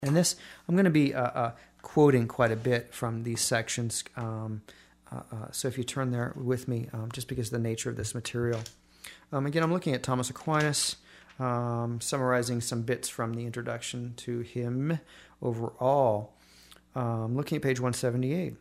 And this, I'm going to be quoting quite a bit from these sections. So if you turn there with me, just because of the nature of this material. Again, I'm looking at Thomas Aquinas, summarizing some bits from the introduction to him overall. Looking at page 178.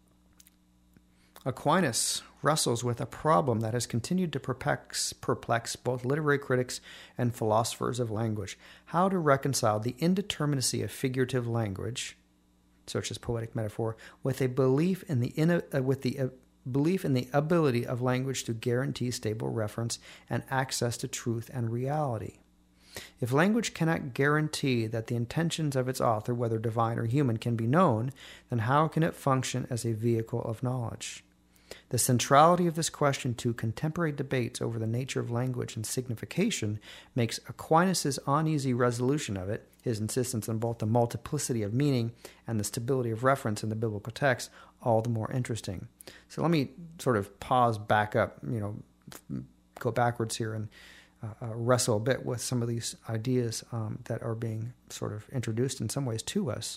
Aquinas wrestles with a problem that has continued to perplex both literary critics and philosophers of language: how to reconcile the indeterminacy of figurative language, such as poetic metaphor, with a belief in the belief in the ability of language to guarantee stable reference and access to truth and reality. If language cannot guarantee that the intentions of its author, whether divine or human, can be known, then how can it function as a vehicle of knowledge? The centrality of this question to contemporary debates over the nature of language and signification makes Aquinas' uneasy resolution of it, his insistence on both the multiplicity of meaning and the stability of reference in the biblical text, all the more interesting. So let me sort of pause back up, go backwards here and wrestle a bit with some of these ideas that are being sort of introduced in some ways to us.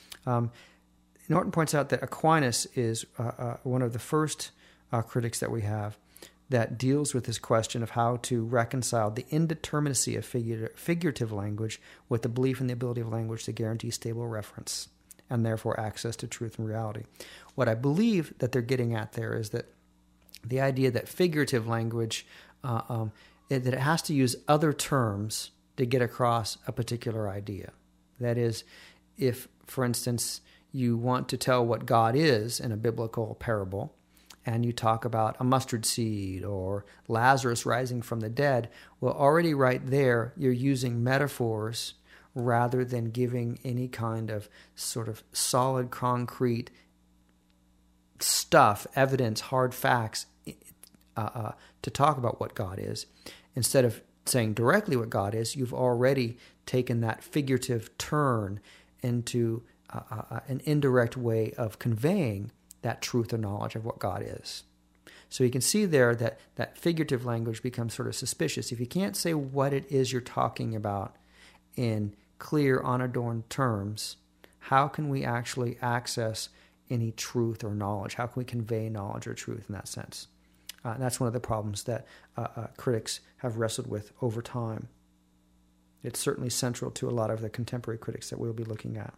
Norton points out that Aquinas is one of the first critics that we have that deals with this question of how to reconcile the indeterminacy of figurative language with the belief in the ability of language to guarantee stable reference and therefore access to truth and reality. What I believe that they're getting at there is that the idea that figurative language, that it has to use other terms to get across a particular idea. That is, if, for instance, you want to tell what God is in a biblical parable, and you talk about a mustard seed or Lazarus rising from the dead, well, already right there, you're using metaphors rather than giving any kind of sort of solid, concrete stuff, evidence, hard facts to talk about what God is. Instead of saying directly what God is, you've already taken that figurative turn into an indirect way of conveying that truth or knowledge of what God is. So you can see there that figurative language becomes sort of suspicious. If you can't say what it is you're talking about in clear, unadorned terms, how can we actually access any truth or knowledge? How can we convey knowledge or truth in that sense? And that's one of the problems that critics have wrestled with over time. It's certainly central to a lot of the contemporary critics that we'll be looking at.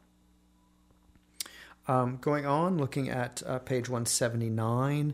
Going on, looking at page 179,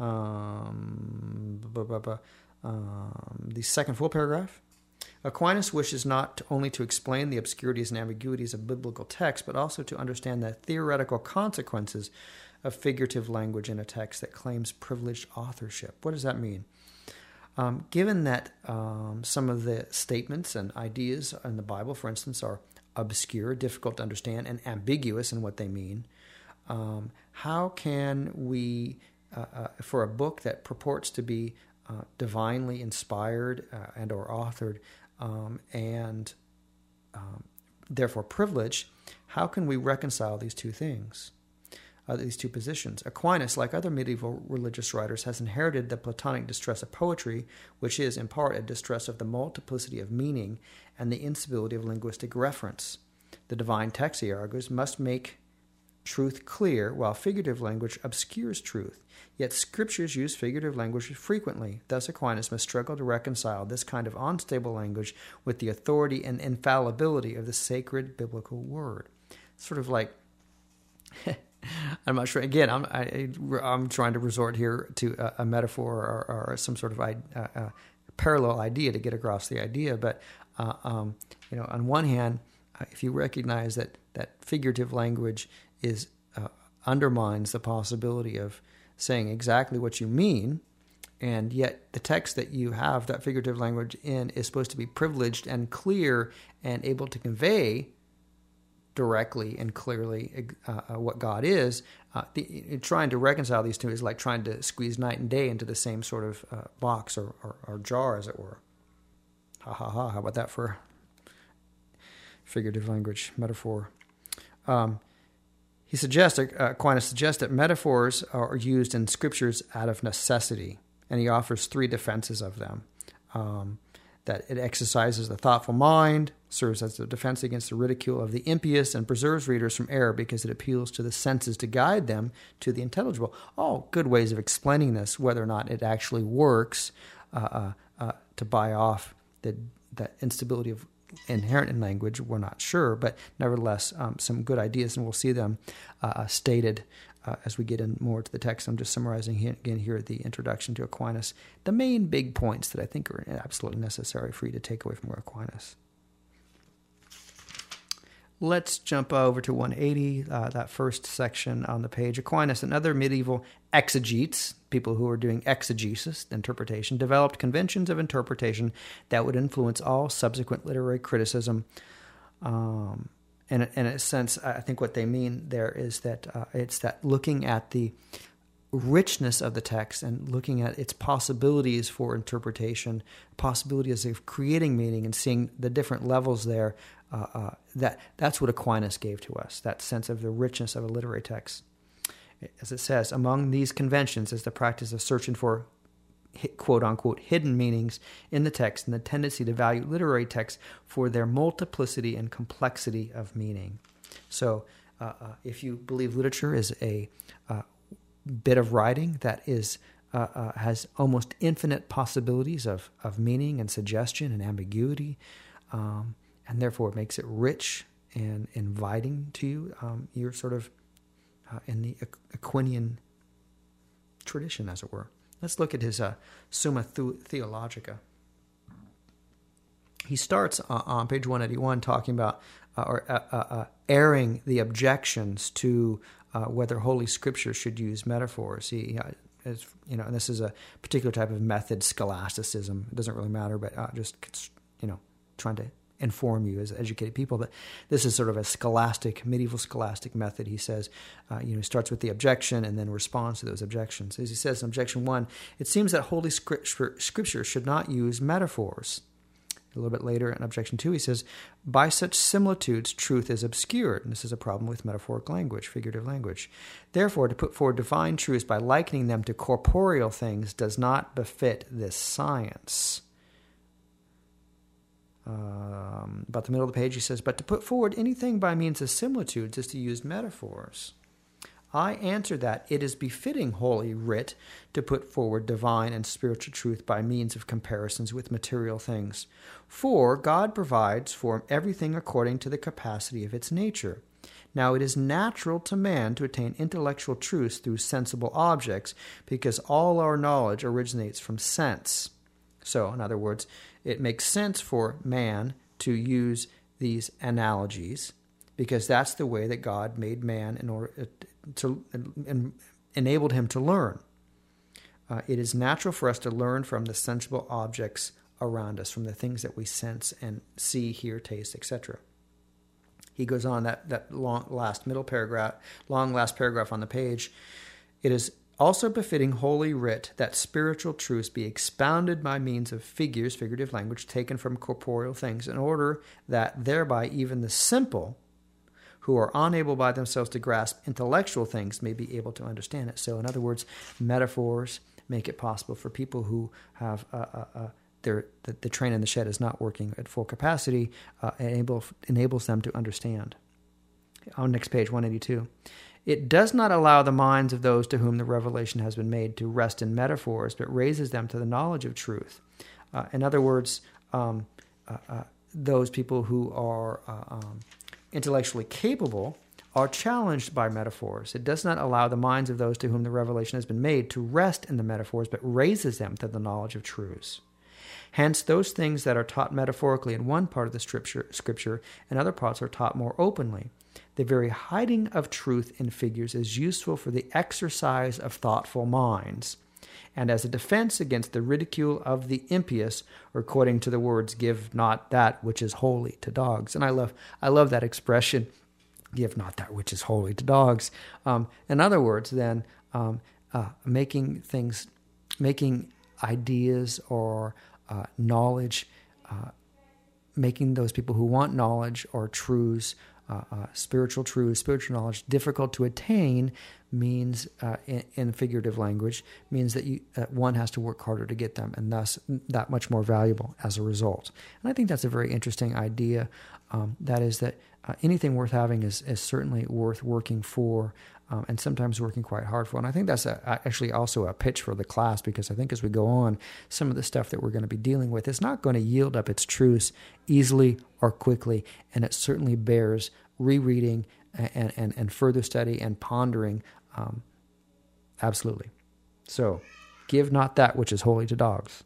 the second full paragraph. Aquinas wishes not only to explain the obscurities and ambiguities of biblical text, but also to understand the theoretical consequences of figurative language in a text that claims privileged authorship. What does that mean? Given that some of the statements and ideas in the Bible, for instance, are obscure, difficult to understand, and ambiguous in what they mean, how can we, for a book that purports to be divinely inspired and or authored and therefore privileged, how can we reconcile these two things, these two positions? Aquinas, like other medieval religious writers, has inherited the Platonic distress of poetry, which is in part a distress of the multiplicity of meaning and the instability of linguistic reference. The divine text, he argues, must make truth clear, while figurative language obscures truth. Yet scriptures use figurative language frequently. Thus, Aquinas must struggle to reconcile this kind of unstable language with the authority and infallibility of the sacred biblical word. Sort of like, I'm not sure. Again, I'm trying to resort here to a metaphor or some sort of parallel idea to get across the idea. But on one hand, if you recognize that figurative language undermines the possibility of saying exactly what you mean, and yet the text that you have that figurative language in is supposed to be privileged and clear and able to convey directly and clearly what God is, trying to reconcile these two is like trying to squeeze night and day into the same sort of box or jar, as it were. How about that for figurative language metaphor? Aquinas suggests that metaphors are used in scriptures out of necessity, and he offers three defenses of them. that it exercises the thoughtful mind, serves as a defense against the ridicule of the impious, and preserves readers from error because it appeals to the senses to guide them to the intelligible. All good ways of explaining this. Whether or not it actually works to buy off the instability of inherent in language, we're not sure, but nevertheless, some good ideas, and we'll see them stated as we get in more to the text. I'm just summarizing again here the introduction to Aquinas, the main big points that I think are absolutely necessary for you to take away from Aquinas. Let's jump over to 180, that first section on the page. Aquinas and other medieval exegetes, people who are doing exegesis, interpretation, developed conventions of interpretation that would influence all subsequent literary criticism. And in a sense, I think what they mean there is that it's that looking at the richness of the text and looking at its possibilities for interpretation, possibilities of creating meaning and seeing the different levels there, that's what Aquinas gave to us, that sense of the richness of a literary text. As it says, among these conventions is the practice of searching for quote-unquote hidden meanings in the text and the tendency to value literary texts for their multiplicity and complexity of meaning. So if you believe literature is a bit of writing that is has almost infinite possibilities of meaning and suggestion and ambiguity, and therefore it makes it rich and inviting to you, you're sort of in the Aquinian tradition, as it were. Let's look at his Summa Theologica. He starts on page 181 talking about airing the objections to whether Holy Scripture should use metaphors. He, and this is a particular type of method, scholasticism. It doesn't really matter, but just trying to inform you as educated people that this is sort of a medieval scholastic method. He says, he starts with the objection and then responds to those objections. As he says in objection 1, it seems that Holy Scripture should not use metaphors. A little bit later in objection 2, he says, by such similitudes, truth is obscured. And this is a problem with metaphoric language, figurative language. Therefore, to put forward divine truths by likening them to corporeal things does not befit this science. About the middle of the page, he says, but to put forward anything by means of similitudes is to use metaphors. I answer that it is befitting Holy Writ to put forward divine and spiritual truth by means of comparisons with material things. For God provides for everything according to the capacity of its nature. Now it is natural to man to attain intellectual truths through sensible objects, because all our knowledge originates from sense. So, in other words, it makes sense for man to use these analogies because that's the way that God made man in order to enabled him to learn. It is natural for us to learn from the sensible objects around us, from the things that we sense and see, hear, taste, etc. He goes on that long last paragraph on the page. It is also befitting Holy Writ that spiritual truths be expounded by means of figures, figurative language, taken from corporeal things, in order that thereby even the simple, who are unable by themselves to grasp intellectual things, may be able to understand it. So in other words, metaphors make it possible for people who have the train in the shed is not working at full capacity, enables them to understand. On next page, 182. It does not allow the minds of those to whom the revelation has been made to rest in metaphors, but raises them to the knowledge of truth. In other words, those people who are intellectually capable are challenged by metaphors. It does not allow the minds of those to whom the revelation has been made to rest in the metaphors, but raises them to the knowledge of truths. Hence, those things that are taught metaphorically in one part of the scripture and other parts are taught more openly. The very hiding of truth in figures is useful for the exercise of thoughtful minds, and as a defense against the ridicule of the impious, or according to the words, give not that which is holy to dogs. And I love that expression, give not that which is holy to dogs. In other words, then, making ideas or knowledge, making those people who want knowledge or truths spiritual truth, spiritual knowledge, difficult to attain means, in figurative language, means that one has to work harder to get them, and thus that much more valuable as a result. And I think that's a very interesting idea. That is that anything worth having is certainly worth working for, and sometimes working quite hard for. And I think that's actually also a pitch for the class, because I think as we go on, some of the stuff that we're going to be dealing with is not going to yield up its truths easily or quickly, and it certainly bears rereading and further study and pondering. Absolutely. So, give not that which is holy to dogs.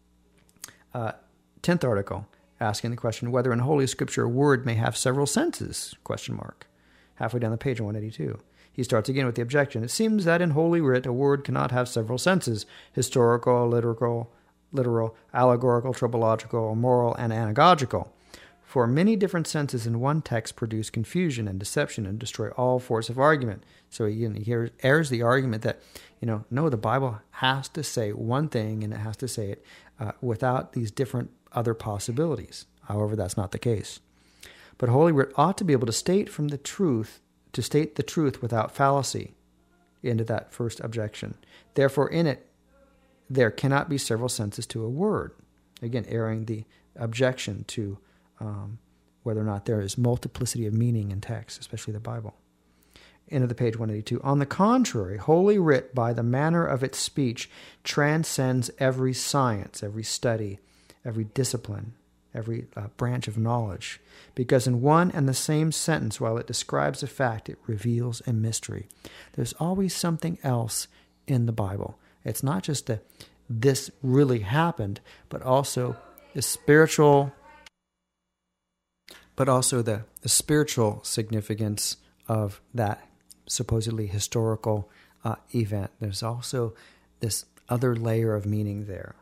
10th article, asking the question whether in Holy Scripture a word may have several senses, ? Halfway down the page on 182. He starts again with the objection. It seems that in Holy Writ a word cannot have several senses, historical, literal, allegorical, tropological, moral, and anagogical. For many different senses in one text produce confusion and deception and destroy all force of argument. So he airs the argument that, no, the Bible has to say one thing, and it has to say it without these different other possibilities. However, that's not the case. But Holy Writ ought to be able to state the truth without fallacy, into that first objection. Therefore, in it, there cannot be several senses to a word. Again, airing the objection to whether or not there is multiplicity of meaning in text, especially the Bible. End of the page 182. On the contrary, Holy Writ, by the manner of its speech, transcends every science, every study, every discipline, every branch of knowledge, because in one and the same sentence, while it describes a fact, it reveals a mystery. There's always something else in the Bible. It's not just that this really happened, but also the spiritual significance of that supposedly historical event. There's also this other layer of meaning there.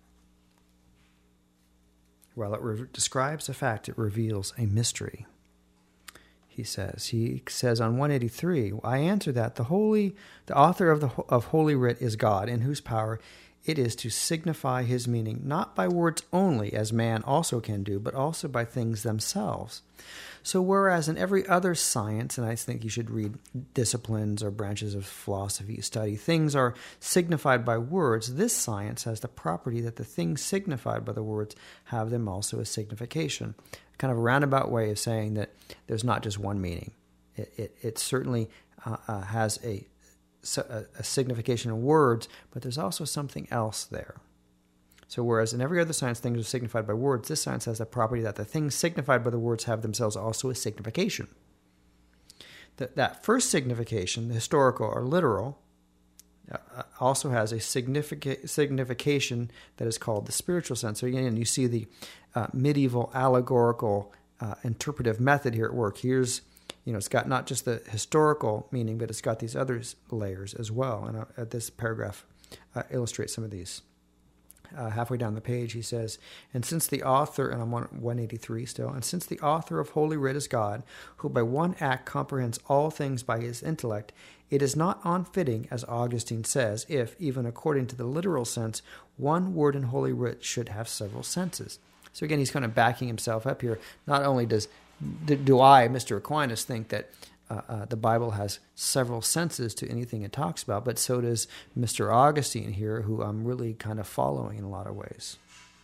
While it describes a fact, it reveals a mystery. He says on 183, I answer that the author of Holy Writ is God, in whose power it is to signify his meaning, not by words only, as man also can do, but also by things themselves. So whereas in every other science, and I think you should read disciplines or branches of philosophy study, things are signified by words, this science has the property that the things signified by the words have them also a signification. Kind of a roundabout way of saying that there's not just one meaning. It certainly has a signification in words, but there's also something else there. So whereas in every other science things are signified by words, this science has the property that the things signified by the words have themselves also a signification. That first signification, the historical or literal, also has a signification that is called the spiritual sense. So again, you see the medieval allegorical interpretive method here at work. Here's, it's got not just the historical meaning, but it's got these other layers as well. And this paragraph illustrates some of these. Halfway down the page, he says, and since the author, and I'm on 183 still, and since the author of Holy Writ is God, who by one act comprehends all things by his intellect, it is not unfitting, as Augustine says, if, even according to the literal sense, one word in Holy Writ should have several senses. So again, he's kind of backing himself up here. Not only do I, Mr. Aquinas, think that the Bible has several senses to anything it talks about, but so does Mr. Augustine here, who I'm really kind of following in a lot of ways.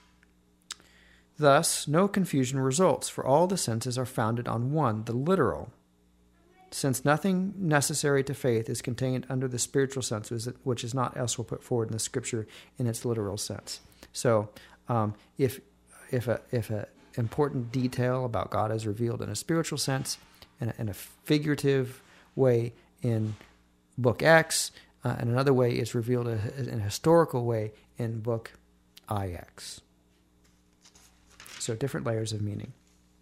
Thus, no confusion results, for all the senses are founded on one, the literal, since nothing necessary to faith is contained under the spiritual sense, which is not elsewhere put forward in the Scripture in its literal sense. So, if an important detail about God is revealed in a spiritual sense, in a figurative way in Book X, and another way is revealed in a historical way in Book IX. So different layers of meaning.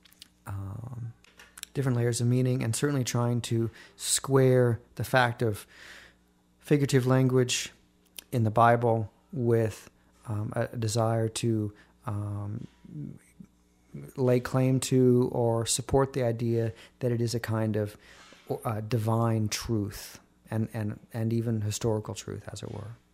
And certainly trying to square the fact of figurative language in the Bible with a desire to lay claim to or support the idea that it is a kind of divine truth and even historical truth, as it were.